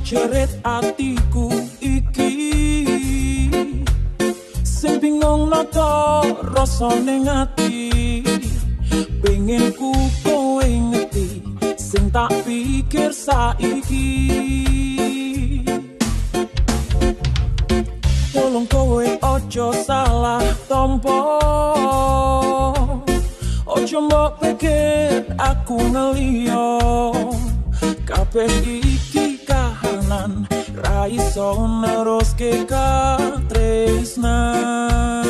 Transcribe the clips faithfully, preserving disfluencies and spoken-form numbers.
jerit atiku iki sing bingung nata rasane ngati pengen ku kowe ngerti sing tak pikir saiki tolong kowe ojo salah tompo ojo mbok pikir aku ngeliyo kabeh iki kahanan ra iso neruske katresnan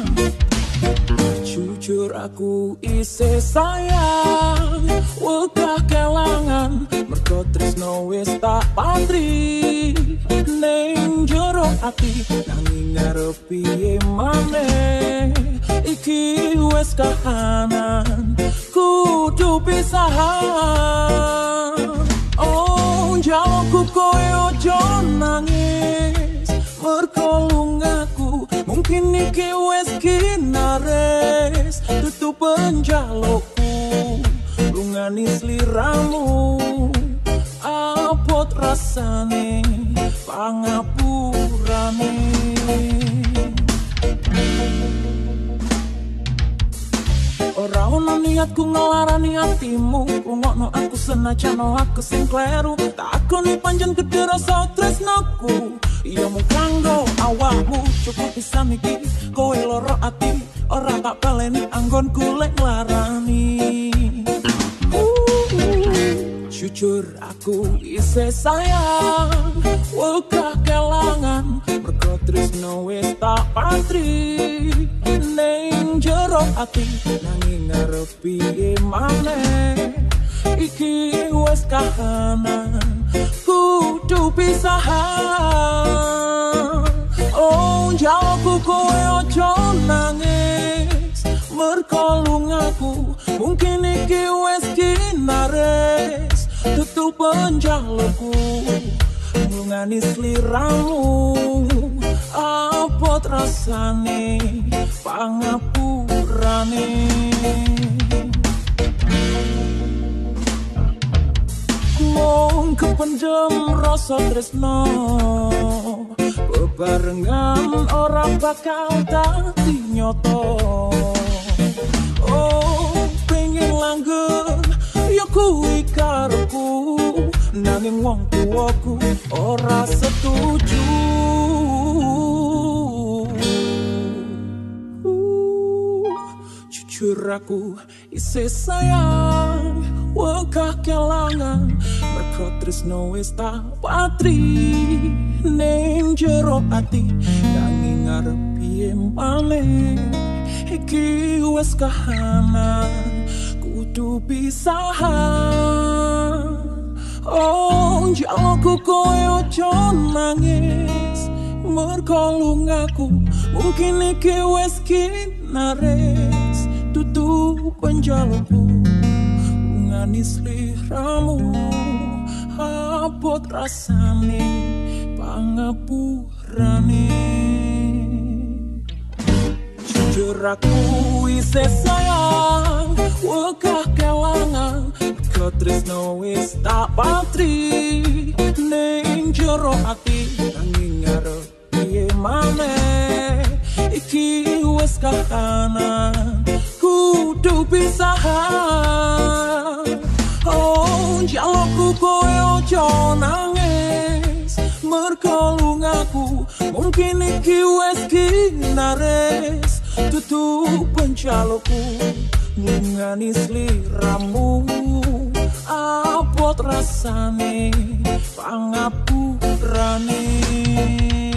jujur aku isih sayang wegah kelangan mergo tresno wis tak pantri ning jero ati nanging arep piye maneh iki wis kahanan kudu pisahan oh jauhku kowe ojo nangis mergo lungaku mungkin iki wis kinares tutup penjalukku lungani sliramu abot rasane pangapurane ora ono niatku ngelarani hatimu rungokno aku senajan aku sing kleru takoni panjen gedhe rasa tresnaku iya mung kanggo awakmu cukup bisa mikir kowe loro ati ora tak baleni anggonku lek nglarani jujur aku isih sayang wegah kelangan mergo tresno wis tak pantri ning jero ati nanging arep piye maneh iki wis kahanan kudu pisahan oh jauhku kowe ojo nangis mergo lungaku mungkin iki wis kinares tutup penjalukku ngungani sliramu abot rasane pangapurane mung kependem rasa tresno bebarengan ora bakal dadi nyoto oh pengen langgeng ya kuwi karepku nanging wong tuwaku ora setuju jujur aku isih sayang wegah kelangan mergo tresno wis tak patri ning jero ati nanging arep piye maneh iki wis kahanan kudu pisahan oh jauhku kowe ojo nangis mergo lungaku mungkin iki wis kinares tutup penjalukku ngani sliramu abot rasane pangapurane jujur aku isih sayang wegah kelangan mergo tresno wis tak pantri ning jero ati nanging arep piye maneh iki wis kahanan kudu pisahan oh jalukku kowe ojo nangis mergo lungaku mungkin iki wis kinares tutup penjalukku ngungani sliramu abot rasane pangapurane